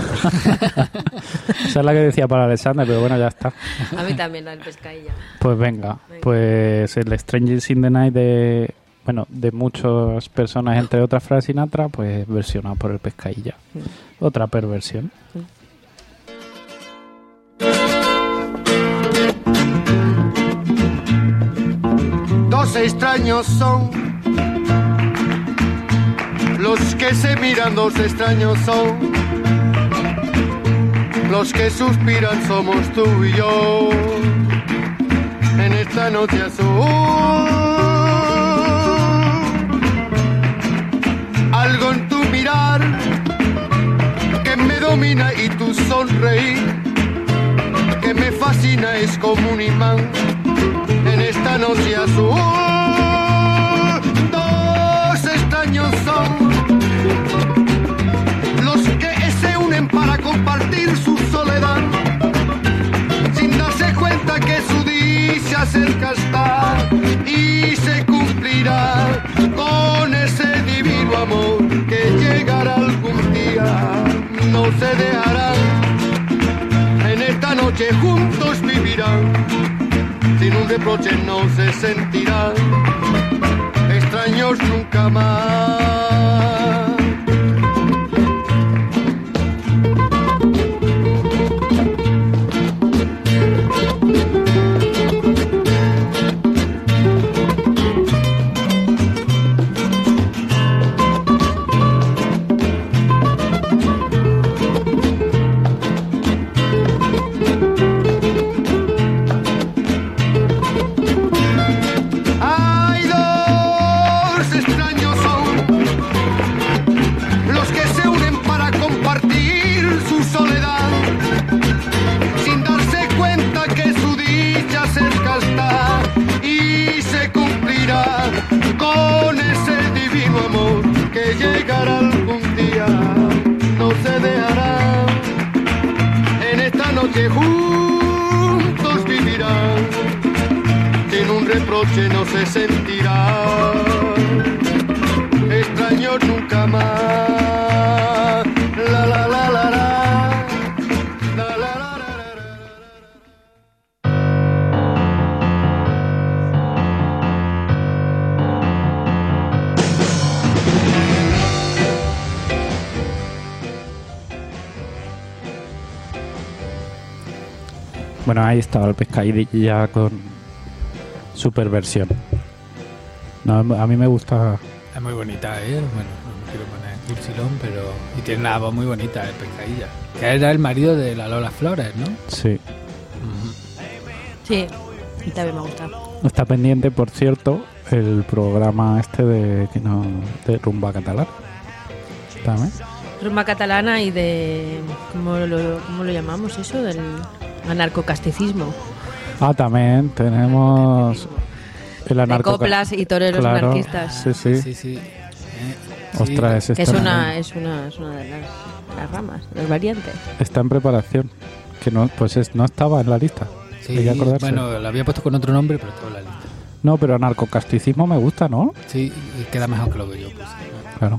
Esa es la que decía para Alexander, pero bueno, ya está. A mí también la del pescadilla. Pues venga, pues el Strangers in the Night de muchas personas, entre otras Frank Sinatra, pues versionado por el pescadilla. Otra perversión. Dos extraños son los que se miran, dos extraños son los que suspiran, somos tú y yo en esta noche azul. Algo en tu mirar que me domina y tu sonreír que me fascina, es como un imán en esta noche azul. Dos extraños son los que se unen para compartir su soledad, sin darse cuenta que su dicha cerca está y se cumplirá con ese divino amor que llegará algún día. No se dejarán, en esta noche juntos vivirán, sin un reproche no se sentirán extraños nunca más. Llegará algún día, no se dejará, en esta noche juntos vivirán, sin un reproche no se sentirá extraños nunca más. La la la la la. Bueno, ahí estaba el pescadilla con su perversión. No, a mí me gusta. Es muy bonita, Bueno, no quiero poner Ipsilon, pero... Y tiene una voz muy bonita, el pescadilla. Que era el marido de la Lola Flores, ¿no? Sí. Sí, y también me gusta. Está pendiente, por cierto, el programa de Rumba Catalana. ¿También? Rumba catalana y de... ¿Cómo lo llamamos eso? Del anarcocasticismo. También tenemos el anarco... De coplas y toreros, claro, anarquistas. Sí. Ostras, es una de las ramas, de las variantes. Está en preparación. Que no, pues no estaba en la lista. Sí, bueno, la había puesto con otro nombre, pero estaba en la lista. No, pero anarcocasticismo me gusta, ¿no? Sí, y queda mejor que lo que yo puse. Claro.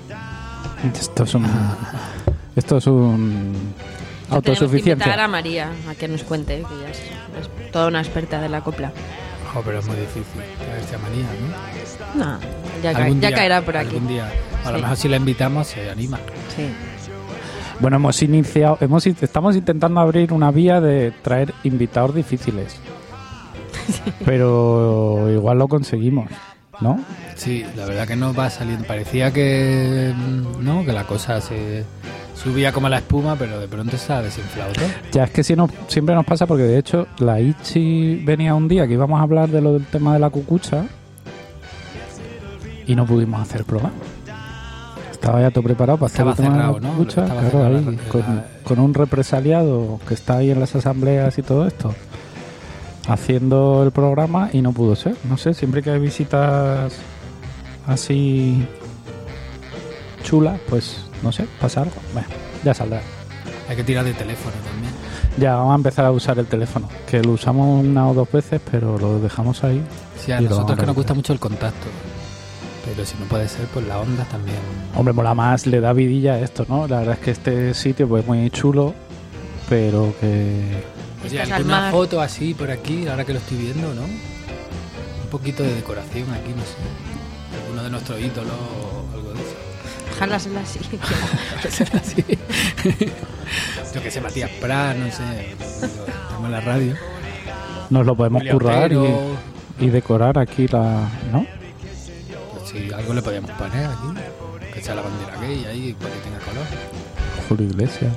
Esto es un autosuficiencia. Tenemos que invitar a María a que nos cuente, que ya es toda una experta de la copla. Pero es muy difícil traerse a María, ¿no? No, ya caerá por aquí. Algún día. A lo mejor si la invitamos se anima. Sí. Bueno, estamos intentando abrir una vía de traer invitados difíciles. Sí. Pero igual lo conseguimos, ¿no? Sí, la verdad que no va saliendo. Parecía que la cosa se subía como la espuma, pero de pronto se ha desinflado todo. Ya, es que siempre nos pasa, porque de hecho la Ichi venía un día que íbamos a hablar del tema de la cucucha y no pudimos hacer programa. Estaba ya todo preparado para hacer el tema cerrado, de la cucucha, ¿no? Claro, ahí, con un represaliado que está ahí en las asambleas y todo esto, haciendo el programa, y no pudo ser. No sé, siempre que hay visitas así chulas, pues no sé, pasa algo. Bueno. Ya saldrá. Hay que tirar de teléfono también. Ya, vamos a empezar a usar el teléfono, que lo usamos una o dos veces, pero lo dejamos ahí. Sí, a nosotros que nos gusta mucho el contacto. Pero si no puede ser, pues la onda también. Hombre, mola más, le da vidilla a esto, ¿no? La verdad es que este sitio pues muy chulo, pero que... Oye, alguna foto así por aquí, ahora que lo estoy viendo, ¿no? Un poquito de decoración aquí, no sé. Alguno de nuestros ídolos o algo de eso. Jálasela así. Jálasela así. Yo que sé, Matías Prat, no sé. Estamos en la radio. Nos lo podemos currar y decorar aquí la... ¿no? Pues sí, algo le podíamos poner aquí. Que sea la bandera gay ahí para que tenga color. Julio Iglesias.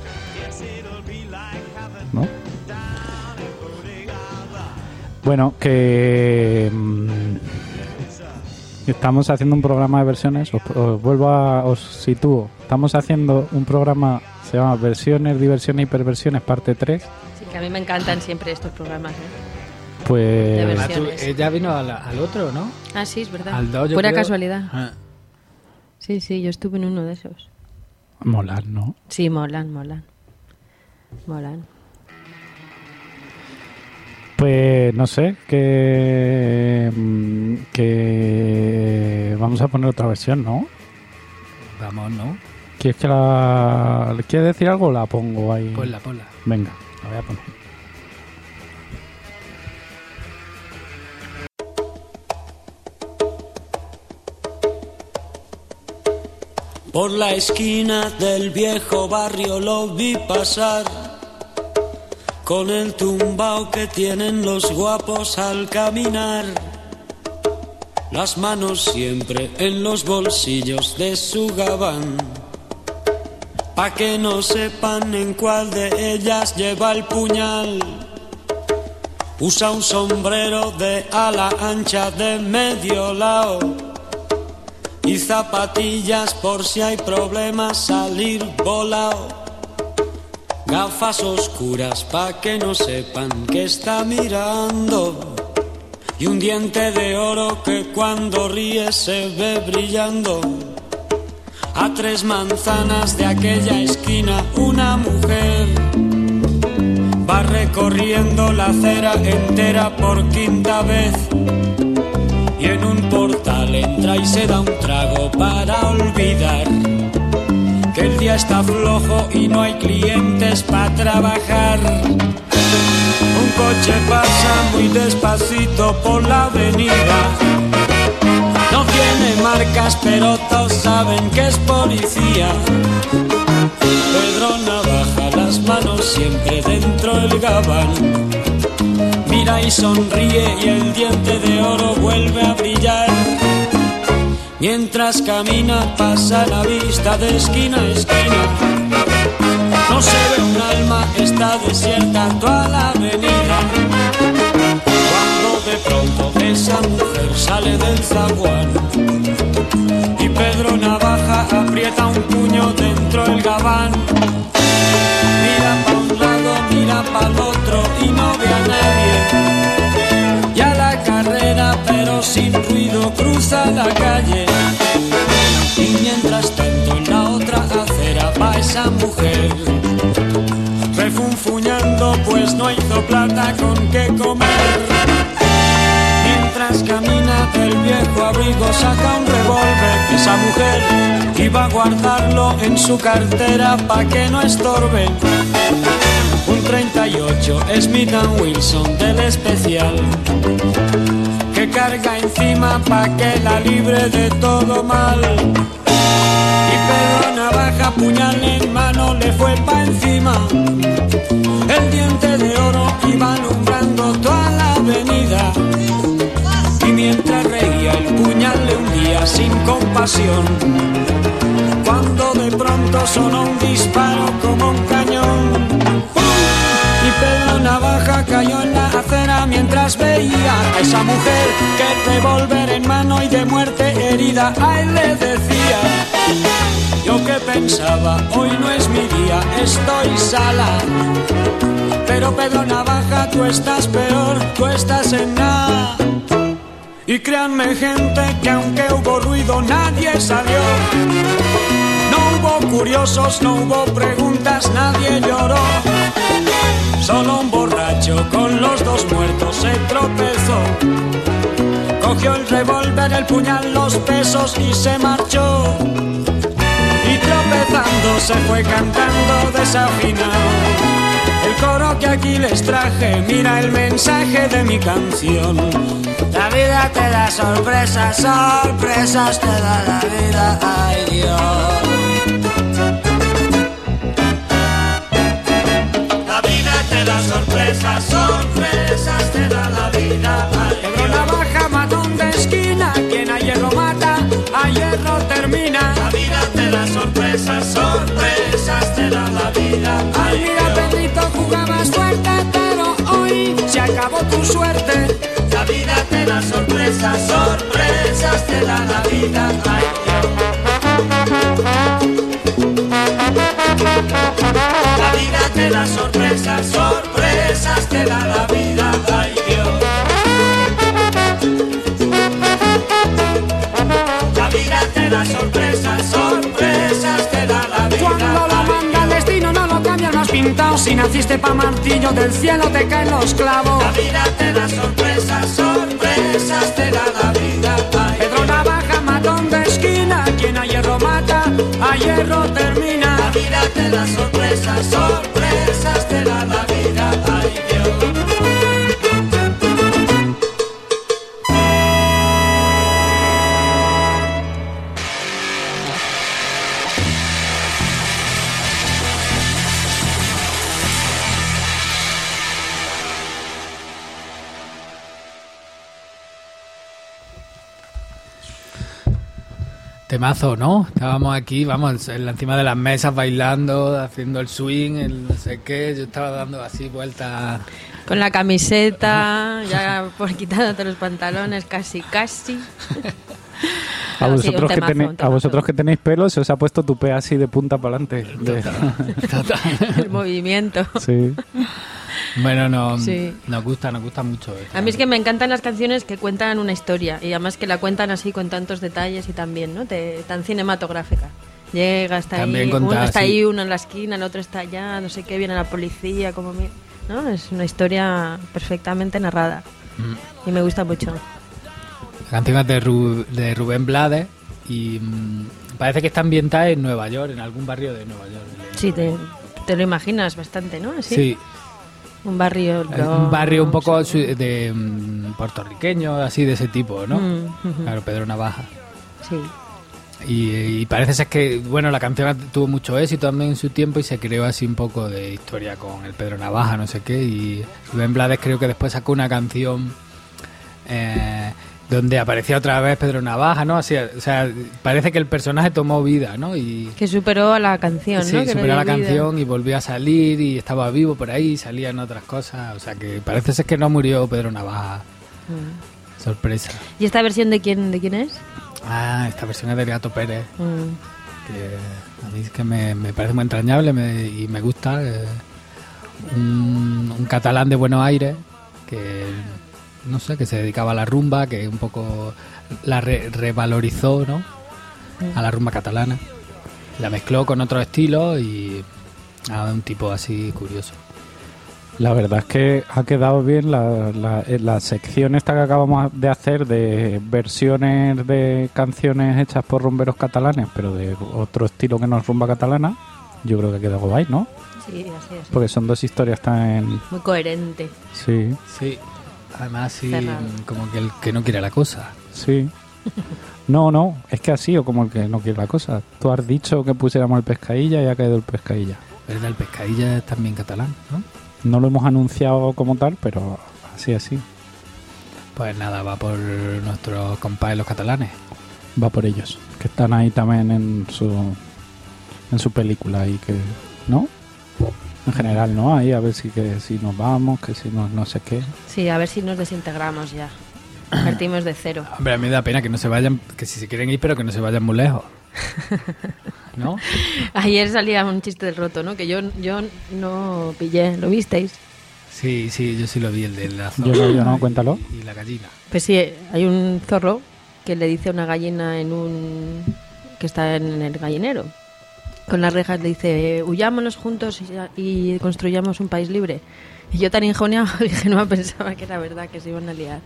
¿No? Bueno, que estamos haciendo un programa de versiones. Os sitúo. Estamos haciendo un programa, se llama Versiones, Diversiones y Perversiones, parte 3. Sí, que a mí me encantan siempre estos programas, Pues... Ella vino al otro, ¿no? Ah, sí, es verdad. Al 2, yo Pura creo. casualidad. Ah. Sí, yo estuve en uno de esos. Molan, ¿no? Sí, molan. Pues no sé, que vamos a poner otra versión, ¿no? Vamos, ¿no? ¿Quieres ¿Quieres decir algo o la pongo ahí? Ponla. Venga, la voy a poner. Por la esquina del viejo barrio lo vi pasar, con el tumbao que tienen los guapos al caminar, las manos siempre en los bolsillos de su gabán, pa' que no sepan en cuál de ellas lleva el puñal. Usa un sombrero de ala ancha de medio lado y zapatillas por si hay problemas salir volado. Gafas oscuras pa' que no sepan que está mirando, y un diente de oro que cuando ríe se ve brillando. A 3 manzanas de aquella esquina una mujer va recorriendo la acera entera por 5ª vez, y en un portal entra y se da un trago para olvidar que el día está flojo y no hay clientes para trabajar. Un coche pasa muy despacito por la avenida, no tiene marcas pero todos saben que es policía. Pedro Navaja, las manos siempre dentro del gabán, mira y sonríe y el diente de oro vuelve a brillar. Mientras camina pasa la vista de esquina a esquina, no se ve un alma, está desierta toda la avenida. Cuando de pronto esa mujer sale del zaguán y Pedro Navaja aprieta un puño dentro del gabán. Mira pa' un lado, mira pa' el otro y no ve a nadie. Y a la carrera pero sin ruido cruza la calle. Y mientras tanto en la otra acera va esa mujer refunfuñando pues no hizo plata con qué comer. Mientras camina del viejo abrigo saca un revólver. Esa mujer iba a guardarlo en su cartera pa' que no estorbe. Un 38 Smith & Wesson del especial que carga encima pa' que la libre de todo mal. Y Pedro Navaja, puñal en mano, le fue pa' encima. El diente de oro iba alumbrando toda la avenida, y mientras reía el puñal le hundía sin compasión, cuando de pronto sonó un disparo como un cañón. Y Pedro Navaja cayó en la acera mientras veía a esa mujer que revólver en mano y de muerte herida a él le decía: yo que pensaba, hoy no es mi día, estoy sala. Pero Pedro Navaja, tú estás peor, tú estás en nada. Y créanme gente que aunque hubo ruido nadie salió. No hubo curiosos, no hubo preguntas devolver el puñal, los pesos y se marchó. Y tropezando se fue cantando desafinado. El coro que aquí les traje, mira el mensaje de mi canción. La vida te da sorpresas, sorpresas te da la vida, ay Dios. La vida te da sorpresas, sorpresas te da la vida, ay Dios. Pedro Navaja, matón de esquina, quien a hierro mata, a hierro termina. La vida te da sorpresas, sorpresas te da la vida, ay Dios. Mira, Pedrito, jugabas fuerte, pero hoy se acabó tu suerte. La vida te da sorpresas, sorpresas te da la vida, ay Dios. La vida te da sorpresas, sorpresas te da la vida, ay Dios. La vida te da sorpresas, sorpresas te da la vida. Cuando lo manda el destino no lo cambias, no has pintado. Si naciste pa' martillo, del cielo te caen los clavos. La vida te da sorpresas, sorpresas te da la vida, ay. Pedro Navaja, matón de esquina, quien a hierro mata, a hierro termina. La vida te da sorpresas, sorpresas te da la vida, ay Dios. Temazo, ¿no? Estábamos aquí, vamos, encima de las mesas bailando, haciendo el swing, el no sé qué. Yo estaba dando así vueltas. Con la camiseta, ya por quitándote los pantalones, casi. A vosotros que tenéis pelo se os ha puesto tu pelo así de punta para adelante. El movimiento. Sí. Bueno, Sí. nos gusta mucho. A mí es que me encantan las canciones que cuentan una historia y además que la cuentan así con tantos detalles y también, ¿no? Tan cinematográfica. Llega, está También ahí, contar, uno está sí. ahí, uno en la esquina, el otro está allá, no sé qué, viene la policía, como ¿no? Es una historia perfectamente narrada y me gusta mucho. La canción es de Rubén Blades y parece que está ambientada en Nueva York, en algún barrio de Nueva York. Sí, te lo imaginas bastante, ¿no? ¿Así? Sí. Un barrio un poco de puertorriqueño, así de ese tipo, ¿no? Claro, Pedro Navaja. Sí. Y parece ser que, bueno, la canción tuvo mucho éxito también en su tiempo y se creó así un poco de historia con el Pedro Navaja, no sé qué. Y Rubén Blades creo que después sacó una canción donde aparecía otra vez Pedro Navaja, ¿no? Así, o sea, parece que el personaje tomó vida, ¿no? Y que superó a la canción, sí, ¿no? Que superó a la le dio vida. canción y volvió a salir y estaba vivo por ahí, salían otras cosas. O sea, que parece ser que no murió Pedro Navaja. Sorpresa. ¿Y esta versión de quién es? Ah, esta versión es del Gato Pérez. Que a mí es que me parece muy entrañable y me gusta. Un catalán de Buenos Aires que, no sé, que se dedicaba a la rumba, que un poco la revalorizó, ¿no? A la rumba catalana. La mezcló con otros estilos y a un tipo así curioso. La verdad es que ha quedado bien la sección esta que acabamos de hacer de versiones de canciones hechas por rumberos catalanes, pero de otro estilo que no es rumba catalana. Yo creo que ha quedado guay, ¿no? Sí, así es. Porque son dos historias tan... Muy coherente. Sí. Sí. Además, sí, Cerrado. como que el que no quiere la cosa. Sí. No, es que así o como el que no quiere la cosa. Tú has dicho que pusiéramos el Pescadilla y ha caído el Pescadilla. ¿Verdad? El Pescadilla es también catalán, ¿no? No lo hemos anunciado como tal, pero así. Pues nada, va por nuestros compadres los catalanes. Va por ellos, que están ahí también en su película y que, ¿no? En general, ¿no? Ahí a ver si nos vamos, que si no sé qué. Sí, a ver si nos desintegramos ya. Partimos de cero. Hombre, a mí me da pena que no se vayan, que si se quieren ir, pero que no se vayan muy lejos. ¿No? Ayer salía un chiste del roto, ¿no? Que yo no pillé. ¿Lo visteis? Sí, yo sí lo vi, el de la Yo no, cuéntalo. Y la gallina. Pues sí, hay un zorro que le dice a una gallina que está en el gallinero. Con las rejas le dice, huyámonos juntos y construyamos un país libre. Y yo tan ingenua pensaba que era verdad, que se iban a liar.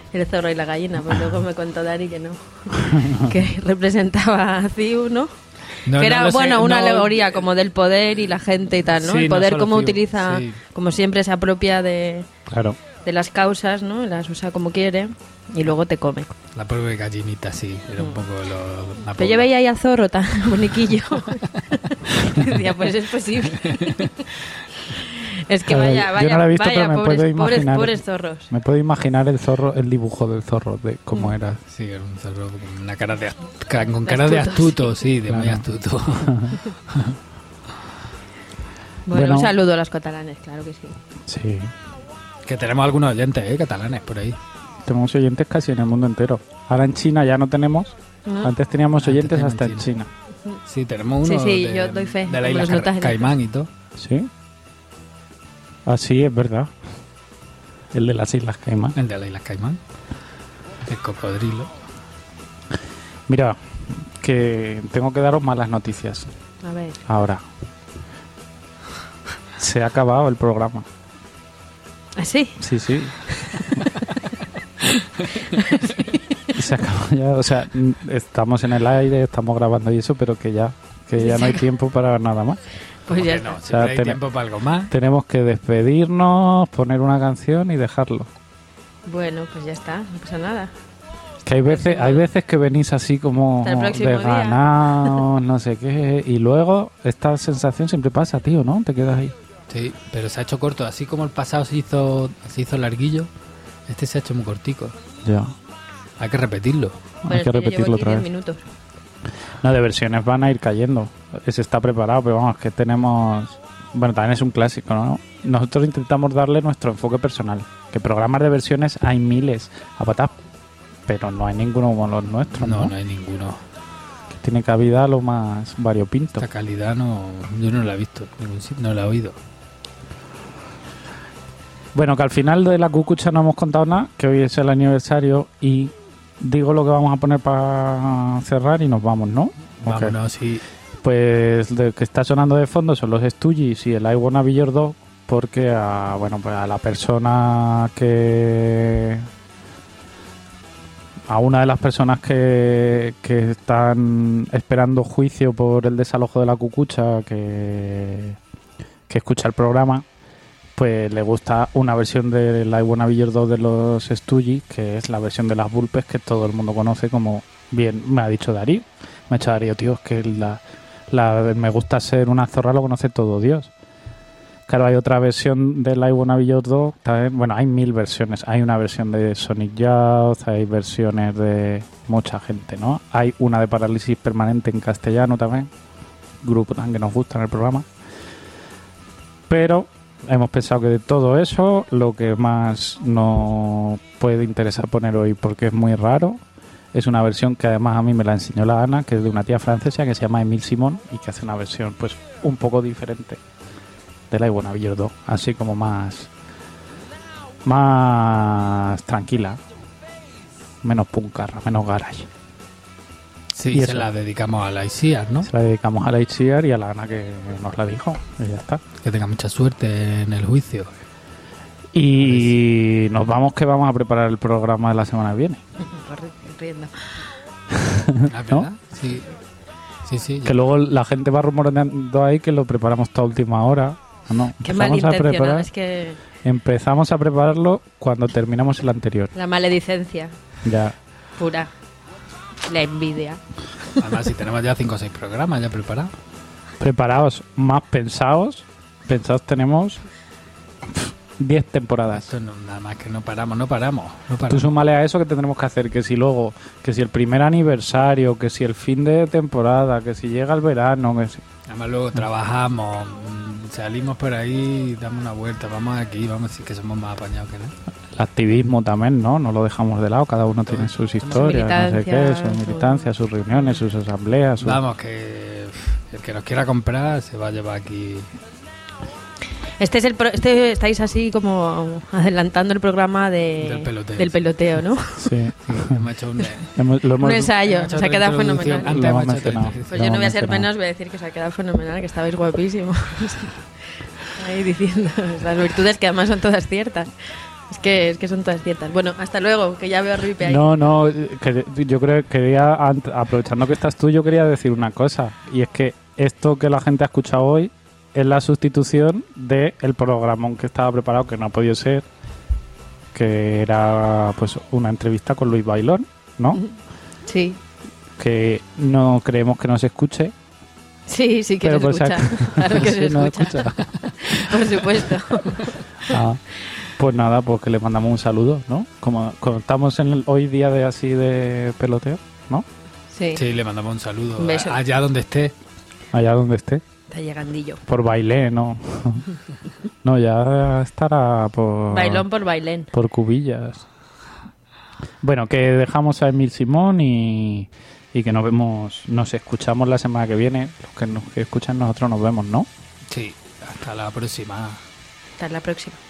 El zorro y la gallina, pues luego me contó Dari que no. Que representaba a Ziu, ¿no? No, que era, no lo sé, bueno, una no- alegoría como del poder y la gente y tal, ¿no? Sí, el no poder solo como Ziu, utiliza, sí. como siempre se apropia de Claro. las causas, ¿no? Las usa como quiere y luego te come. La pobre gallinita, sí, era un poco la Pero pobre. yo veía ahí al zorro tan boniquillo. Decía, pues es posible. Es que Claro, vaya, yo no la he visto, pero me puedo pobres, imaginar. pobres zorros. Me puedo imaginar el zorro, el dibujo del zorro, de cómo era. Sí, era un zorro con una cara de con cara de astuto, sí, de muy Claro. astuto. Bueno, un saludo a los catalanes, claro que sí. Sí. Que tenemos algunos oyentes, catalanes por ahí. Tenemos oyentes casi en el mundo entero. Ahora en China ya no tenemos. Ah. Antes teníamos Antes oyentes teníamos hasta en en China. Sí, tenemos uno Sí, de, yo doy fe, de la como isla los notas en Caimán y todo. ¿Sí? Ah, sí, es verdad. El de las Islas Caimán. El de la isla Caimán. El cocodrilo. Mira, que tengo que daros malas noticias. A ver. Ahora. Se ha acabado el programa. ¿Ah, sí? Sí, sí. Se acabó ya. O sea, estamos en el aire, estamos grabando y eso, pero que ya no hay tiempo para nada más. Pues ya No, está. siempre hay tiempo para algo más. Tenemos que despedirnos, poner una canción y dejarlo. Bueno, pues ya está, no pasa nada. Que hay veces que venís así como Hasta el próximo de día. ganados, no sé qué, y luego esta sensación siempre pasa, tío, ¿no? Te quedas ahí. Sí, pero se ha hecho corto. Así como el pasado se hizo larguillo, este se ha hecho muy cortico. Ya. Hay que repetirlo. Bueno, Hay que es yo llevo repetirlo aquí otra 10 vez. minutos. No, de versiones van a ir cayendo. Se está preparado, pero vamos, que tenemos... Bueno, también es un clásico, ¿no? Nosotros intentamos darle nuestro enfoque personal. Que programas de versiones hay miles a patas, pero no hay ninguno como los nuestros, ¿no? No hay ninguno. Que tiene cabida lo más variopinto. Esta calidad no, yo no la he visto, en ningún sitio, no la he oído. Bueno, que al final de la cucucha no hemos contado nada, que hoy es el aniversario y digo lo que vamos a poner para cerrar y nos vamos, ¿no? Ok. Vámonos, sí. Pues lo que está sonando de fondo son los Stooges y el I Wanna Be Your Dog, porque pues a la persona que... A una de las personas que están esperando juicio por el desalojo de la cucucha, que escucha el programa, pues le gusta una versión del I Wanna Be Your Dog de los Stooges, que es la versión de las Vulpes que todo el mundo conoce como... Bien, me ha dicho Darío. Me ha dicho Darío, tío, es que me gusta ser una zorra, lo conoce todo Dios. Claro, hay otra versión del I Wanna Be Your Dog. También, bueno, hay 1000 versiones. Hay una versión de Sonic Youth, hay versiones de mucha gente, ¿no? Hay una de Parálisis Permanente en castellano también. Grupo también que nos gusta en el programa. Pero hemos pensado que de todo eso, lo que más nos puede interesar poner hoy, porque es muy raro, es una versión que además a mí me la enseñó la Ana, que es de una tía francesa que se llama Emile Simon y que hace una versión pues un poco diferente de la I Wanna Be Your Dog, así como más tranquila, menos puncarra, menos garage. Sí, Y se eso. la dedicamos a la ICIAR, ¿no? Se la dedicamos a la Itziar y a la Ana que nos la dijo y ya está. Que tenga mucha suerte en el juicio. Y nos vamos, que vamos a preparar el programa de la semana que viene. Riendo. ¿Ah, ¿No? verdad? Sí. Sí, sí. Que luego la gente va rumoreando ahí que lo preparamos toda última hora. No, Qué empezamos a malintencionado, preparar. es que Empezamos a prepararlo cuando terminamos el anterior. la maledicencia Ya. pura. La envidia. Además, si tenemos ya 5 o 6 programas ya preparados. Preparados, más pensados. Pensados tenemos 10 temporadas. Esto no, nada más que no paramos. Tú súmale a eso que tendremos que hacer, que si luego, que si el primer aniversario, que si el fin de temporada, que si llega el verano, que si... Además luego trabajamos, salimos por ahí, damos una vuelta, vamos aquí, vamos a decir que somos más apañados que nada. El activismo también, ¿no? No lo dejamos de lado, cada uno tiene sus historias, no sé qué, sus militancias, sus reuniones, sus asambleas. Vamos, que el que nos quiera comprar se va a llevar aquí. Este estáis así como adelantando el programa del peloteo, ¿no? Sí. Hemos hecho un Un ensayo, hemos hecho se ha quedado otra introducción. fenomenal. Antes Lo hemos hemos hecho otra mencionado. introducción. Pues yo no voy a ser menos, voy a decir que se ha quedado fenomenal, que estabais guapísimos. Ahí diciendo las virtudes que además son todas ciertas. Es que son todas ciertas. Bueno, hasta luego, que ya veo a Ripe ahí. No, que yo creo que quería, aprovechando que estás tú, yo quería decir una cosa. Y es que esto que la gente ha escuchado hoy es la sustitución del programón que estaba preparado, que no ha podido ser, que era pues una entrevista con Luis Bailón, ¿no? Sí. Que no creemos que nos escuche. Sí, sí que pero se escucha. Claro que se no escucha. Por supuesto. Pues nada, pues que le mandamos un saludo, ¿no? Como estamos en hoy día de así de peloteo, ¿no? Sí. Sí, le mandamos un saludo. Un beso. Allá donde esté. Allá donde esté. Está llegandillo. Por Bailén, ¿no? No, ya estará por... Bailón por Bailén. Por Cubillas. Bueno, que dejamos a Emil Simón y que nos escuchamos la semana que viene. Los que escuchan nosotros nos vemos, ¿no? Sí, hasta la próxima. Hasta la próxima.